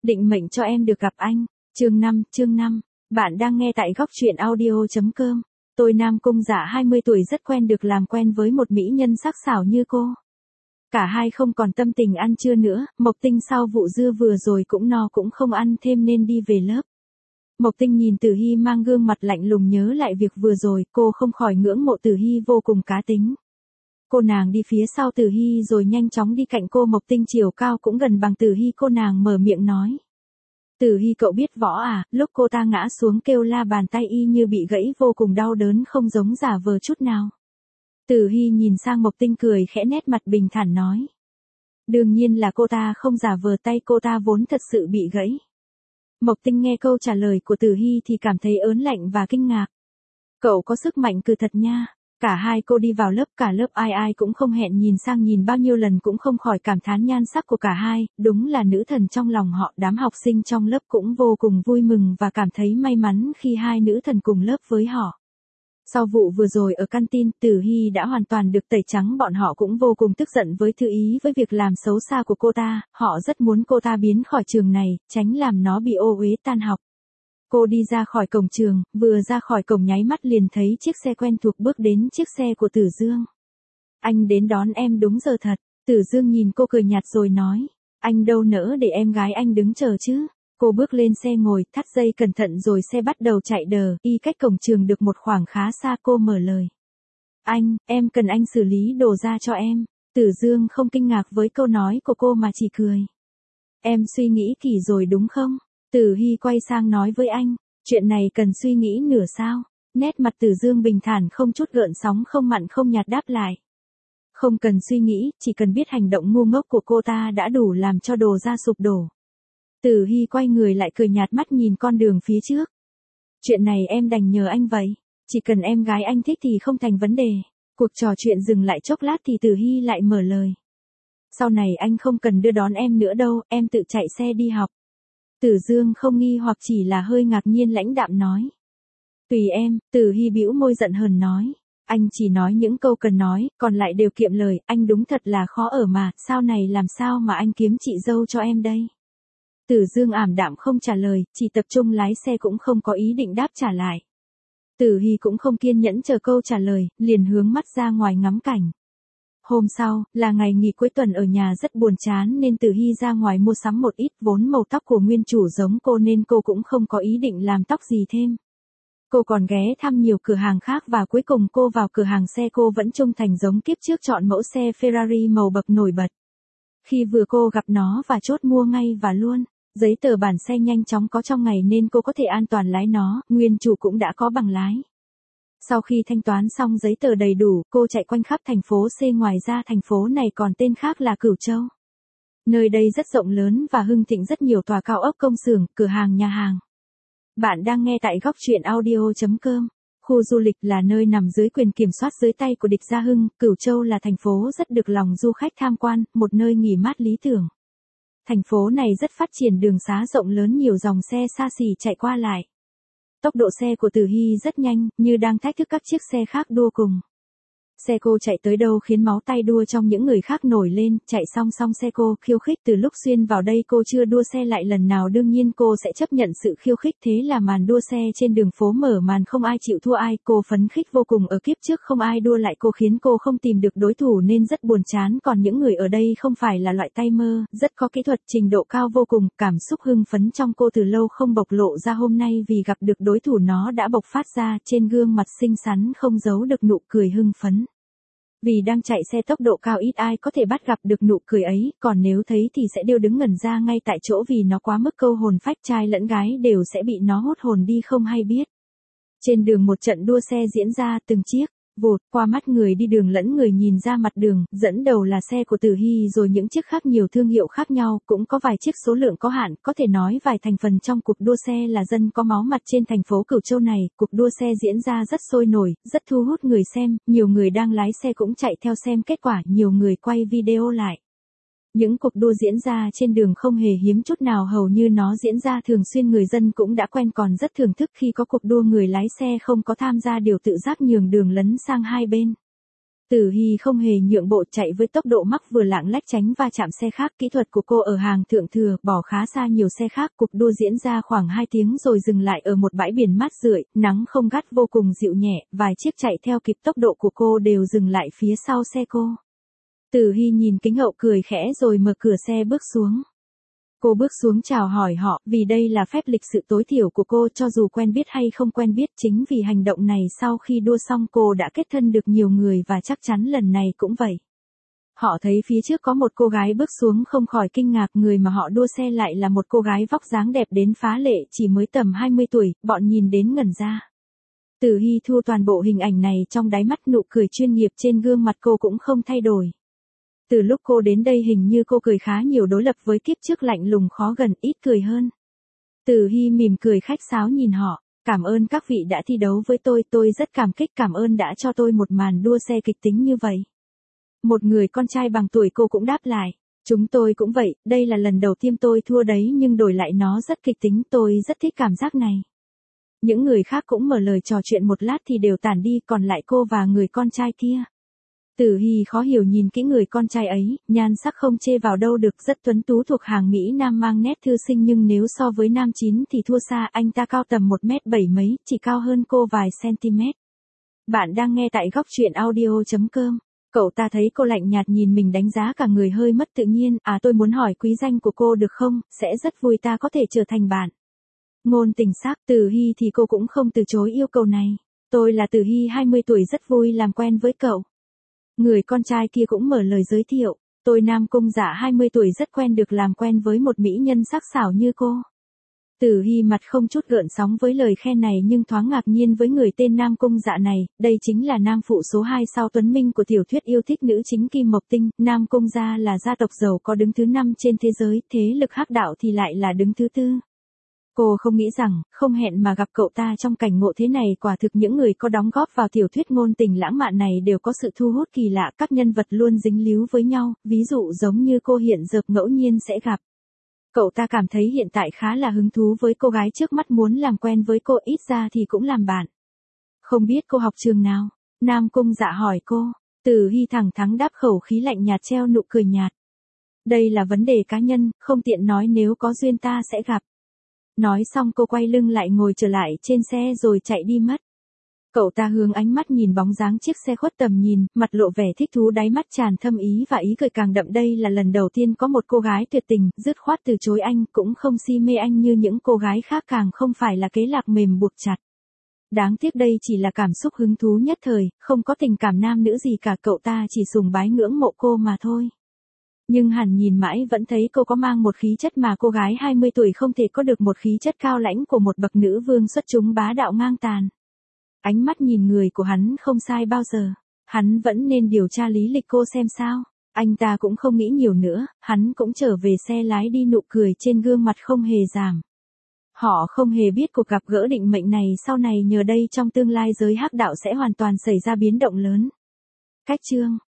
Định mệnh cho em được gặp anh. Chương 5. Bạn đang nghe tại góc truyện audio.com. Tôi Nam Cung Dạ 20 tuổi rất quen được làm quen với một mỹ nhân sắc sảo như cô. Cả hai không còn tâm tình ăn trưa nữa, Mộc Tinh sau vụ dưa vừa rồi cũng no cũng không ăn thêm nên đi về lớp. Mộc Tinh nhìn Tử Hy mang gương mặt lạnh lùng nhớ lại việc vừa rồi, cô không khỏi ngưỡng mộ Tử Hy vô cùng cá tính. Cô nàng đi phía sau Tử Hy rồi nhanh chóng đi cạnh cô. Mộc Tinh chiều cao cũng gần bằng Tử Hy, cô nàng mở miệng nói. Tử Hy, cậu biết võ à? Lúc cô ta ngã xuống kêu la bàn tay y như bị gãy, vô cùng đau đớn, không giống giả vờ chút nào. Tử Hy nhìn sang Mộc Tinh cười khẽ, nét mặt bình thản nói. Đương nhiên là cô ta không giả vờ, tay cô ta vốn thật sự bị gãy. Mộc Tinh nghe câu trả lời của Tử Hy thì cảm thấy ớn lạnh và kinh ngạc. Cậu có sức mạnh cừ thật nha. Cả hai cô đi vào lớp, cả lớp ai ai cũng không hẹn nhìn sang nhìn bao nhiêu lần cũng không khỏi cảm thán nhan sắc của cả hai, đúng là nữ thần trong lòng họ. Đám học sinh trong lớp cũng vô cùng vui mừng và cảm thấy may mắn khi hai nữ thần cùng lớp với họ. Sau vụ vừa rồi ở canteen, Tử Hy đã hoàn toàn được tẩy trắng, bọn họ cũng vô cùng tức giận với Thư Ý với việc làm xấu xa của cô ta, họ rất muốn cô ta biến khỏi trường này, tránh làm nó bị ô uế tan học. Cô đi ra khỏi cổng trường, vừa ra khỏi cổng nháy mắt liền thấy chiếc xe quen thuộc bước đến, chiếc xe của Tử Dương. Anh đến đón em đúng giờ thật. Tử Dương nhìn cô cười nhạt rồi nói. Anh đâu nỡ để em gái anh đứng chờ chứ. Cô bước lên xe ngồi, thắt dây cẩn thận rồi xe bắt đầu chạy đờ, y cách cổng trường được một khoảng khá xa. Cô mở lời. Anh, em cần anh xử lý đồ ra cho em. Tử Dương không kinh ngạc với câu nói của cô mà chỉ cười. Em suy nghĩ kỹ rồi đúng không? Tử Hy quay sang nói với anh, chuyện này cần suy nghĩ nửa sao? Nét mặt Tử Dương bình thản không chút gợn sóng, không mặn không nhạt đáp lại. Không cần suy nghĩ, chỉ cần biết hành động ngu ngốc của cô ta đã đủ làm cho đồ ra sụp đổ. Tử Hy quay người lại cười nhạt, mắt nhìn con đường phía trước. Chuyện này em đành nhờ anh vậy, chỉ cần em gái anh thích thì không thành vấn đề. Cuộc trò chuyện dừng lại chốc lát thì Tử Hy lại mở lời. Sau này anh không cần đưa đón em nữa đâu, em tự chạy xe đi học. Tử Dương không nghi hoặc chỉ là hơi ngạc nhiên, lãnh đạm nói. Tùy em. Tử Hy bĩu môi giận hờn nói. Anh chỉ nói những câu cần nói, còn lại đều kiệm lời, anh đúng thật là khó ở mà, sau này làm sao mà anh kiếm chị dâu cho em đây? Tử Dương ảm đạm không trả lời, chỉ tập trung lái xe cũng không có ý định đáp trả lại. Tử Hy cũng không kiên nhẫn chờ câu trả lời, liền hướng mắt ra ngoài ngắm cảnh. Hôm sau, là ngày nghỉ cuối tuần, ở nhà rất buồn chán nên Tử Hy ra ngoài mua sắm một ít, vốn màu tóc của nguyên chủ giống cô nên cô cũng không có ý định làm tóc gì thêm. Cô còn ghé thăm nhiều cửa hàng khác và cuối cùng cô vào cửa hàng xe. Cô vẫn trung thành giống kiếp trước, chọn mẫu xe Ferrari màu bậc nổi bật. Khi vừa cô gặp nó và chốt mua ngay và luôn. Giấy tờ bản xe nhanh chóng có trong ngày nên cô có thể an toàn lái nó, nguyên chủ cũng đã có bằng lái. Sau khi thanh toán xong giấy tờ đầy đủ, cô chạy quanh khắp thành phố C. Ngoài ra thành phố này còn tên khác là Cửu Châu. Nơi đây rất rộng lớn và hưng thịnh, rất nhiều tòa cao ốc, công xưởng, cửa hàng, nhà hàng. Bạn đang nghe tại góc truyện audio.com. Khu du lịch là nơi nằm dưới quyền kiểm soát dưới tay của địch Gia Hưng. Cửu Châu là thành phố rất được lòng du khách tham quan, một nơi nghỉ mát lý tưởng. Thành phố này rất phát triển, đường xá rộng lớn, nhiều dòng xe xa xỉ chạy qua lại. Tốc độ xe của Tử Hy rất nhanh, như đang thách thức các chiếc xe khác đua cùng. Xe cô chạy tới đâu khiến máu tay đua trong những người khác nổi lên, chạy song song xe cô, khiêu khích. Từ lúc xuyên vào đây cô chưa đua xe lại lần nào, đương nhiên cô sẽ chấp nhận sự khiêu khích, thế là màn đua xe trên đường phố mở màn, không ai chịu thua ai. Cô phấn khích vô cùng, ở kiếp trước không ai đua lại cô, khiến cô không tìm được đối thủ nên rất buồn chán. Còn những người ở đây không phải là loại tay mơ, rất có kỹ thuật, trình độ cao vô cùng. Cảm xúc hưng phấn trong cô từ lâu không bộc lộ ra, hôm nay vì gặp được đối thủ nó đã bộc phát ra, trên gương mặt xinh xắn không giấu được nụ cười hưng phấn. Vì đang chạy xe tốc độ cao ít ai có thể bắt gặp được nụ cười ấy, còn nếu thấy thì sẽ đều đứng ngẩn ra ngay tại chỗ vì nó quá mức câu hồn phách, trai lẫn gái đều sẽ bị nó hút hồn đi không hay biết. Trên đường một trận đua xe diễn ra, từng chiếc vụt qua mắt người đi đường lẫn người nhìn ra mặt đường. Dẫn đầu là xe của Tử Hy, rồi những chiếc khác, nhiều thương hiệu khác nhau, cũng có vài chiếc số lượng có hạn. Có thể nói vài thành phần trong cuộc đua xe là dân có máu mặt trên thành phố Cửu Châu này. Cuộc đua xe diễn ra rất sôi nổi, rất thu hút người xem, nhiều người đang lái xe cũng chạy theo xem kết quả, nhiều người quay video lại. Những cuộc đua diễn ra trên đường không hề hiếm chút nào, hầu như nó diễn ra thường xuyên, người dân cũng đã quen, còn rất thưởng thức khi có cuộc đua người lái xe không có tham gia, điều tự giác nhường đường lấn sang hai bên. Tử Hy không hề nhượng bộ, chạy với tốc độ mắc vừa lạng lách tránh va chạm xe khác. Kỹ thuật của cô ở hàng thượng thừa, bỏ khá xa nhiều xe khác. Cuộc đua diễn ra khoảng 2 tiếng rồi dừng lại ở một bãi biển mát rượi, nắng không gắt, vô cùng dịu nhẹ, vài chiếc chạy theo kịp tốc độ của cô đều dừng lại phía sau xe cô. Tử Hy nhìn kính hậu cười khẽ rồi mở cửa xe bước xuống. Cô bước xuống chào hỏi họ, vì đây là phép lịch sự tối thiểu của cô, cho dù quen biết hay không quen biết. Chính vì hành động này sau khi đua xong cô đã kết thân được nhiều người và chắc chắn lần này cũng vậy. Họ thấy phía trước có một cô gái bước xuống không khỏi kinh ngạc, người mà họ đua xe lại là một cô gái vóc dáng đẹp đến phá lệ, chỉ mới tầm 20 tuổi, bọn nhìn đến ngẩn ra. Tử Hy thu toàn bộ hình ảnh này trong đáy mắt, nụ cười chuyên nghiệp trên gương mặt cô cũng không thay đổi. Từ lúc cô đến đây hình như cô cười khá nhiều, đối lập với kiếp trước lạnh lùng khó gần, ít cười hơn. Tử Hy mỉm cười khách sáo nhìn họ, cảm ơn các vị đã thi đấu với tôi rất cảm kích, cảm ơn đã cho tôi một màn đua xe kịch tính như vậy. Một người con trai bằng tuổi cô cũng đáp lại, chúng tôi cũng vậy, đây là lần đầu tiên tôi thua đấy nhưng đổi lại nó rất kịch tính, tôi rất thích cảm giác này. Những người khác cũng mở lời trò chuyện một lát thì đều tản đi, còn lại cô và người con trai kia. Tử Hy khó hiểu nhìn kỹ người con trai ấy, nhan sắc không chê vào đâu được, rất tuấn tú, thuộc hàng Mỹ Nam, mang nét thư sinh, nhưng nếu so với nam chín thì thua xa. Anh ta cao tầm 1m7 mấy, chỉ cao hơn cô vài cm. Bạn đang nghe tại Góc Chuyện Audio.com. Cậu ta thấy cô lạnh nhạt nhìn mình, đánh giá cả người hơi mất tự nhiên. Tôi muốn hỏi quý danh của cô được không, sẽ rất vui ta có thể trở thành bạn. Ngôn tình sắc. Tử Hy thì cô cũng không từ chối yêu cầu này. Tôi là Tử Hy, 20 tuổi, rất vui làm quen với cậu. Người con trai kia cũng mở lời giới thiệu, tôi Nam Cung Dạ, 20 tuổi, rất quen được làm quen với một mỹ nhân sắc sảo như cô. Tử Hy mặt không chút gợn sóng với lời khen này, nhưng thoáng ngạc nhiên với người tên Nam Cung Dạ này. Đây chính là nam phụ số 2 sau Tuấn Minh của tiểu thuyết yêu thích nữ chính Kim Mộc Tinh. Nam Cung Gia là gia tộc giàu có đứng thứ 5 trên thế giới, thế lực hắc đạo thì lại là đứng thứ 4. Cô không nghĩ rằng, không hẹn mà gặp cậu ta trong cảnh ngộ thế này. Quả thực những người có đóng góp vào tiểu thuyết ngôn tình lãng mạn này đều có sự thu hút kỳ lạ, các nhân vật luôn dính líu với nhau, ví dụ giống như cô hiện giờ ngẫu nhiên sẽ gặp. Cậu ta cảm thấy hiện tại khá là hứng thú với cô gái trước mắt, muốn làm quen với cô, ít ra thì cũng làm bạn. Không biết cô học trường nào? Nam Cung Dạ hỏi cô. Tử Hy thẳng thắn đáp, khẩu khí lạnh nhạt treo nụ cười nhạt. Đây là vấn đề cá nhân, không tiện nói, nếu có duyên ta sẽ gặp. Nói xong cô quay lưng lại ngồi trở lại trên xe rồi chạy đi mất. Cậu ta hướng ánh mắt nhìn bóng dáng chiếc xe khuất tầm nhìn, mặt lộ vẻ thích thú, đáy mắt tràn thâm ý và ý cười càng đậm. Đây là lần đầu tiên có một cô gái tuyệt tình, dứt khoát từ chối anh, cũng không si mê anh như những cô gái khác, càng không phải là kế lạc mềm buộc chặt. Đáng tiếc đây chỉ là cảm xúc hứng thú nhất thời, không có tình cảm nam nữ gì cả, cậu ta chỉ sùng bái ngưỡng mộ cô mà thôi. Nhưng hẳn nhìn mãi vẫn thấy cô có mang một khí chất mà cô gái 20 tuổi không thể có được, một khí chất cao lãnh của một bậc nữ vương xuất chúng, bá đạo ngang tàn. Ánh mắt nhìn người của hắn không sai bao giờ. Hắn vẫn nên điều tra lý lịch cô xem sao. Anh ta cũng không nghĩ nhiều nữa, hắn cũng trở về xe lái đi, nụ cười trên gương mặt không hề giảm. Họ không hề biết cuộc gặp gỡ định mệnh này sau này nhờ đây trong tương lai giới hắc đạo sẽ hoàn toàn xảy ra biến động lớn. Cách chương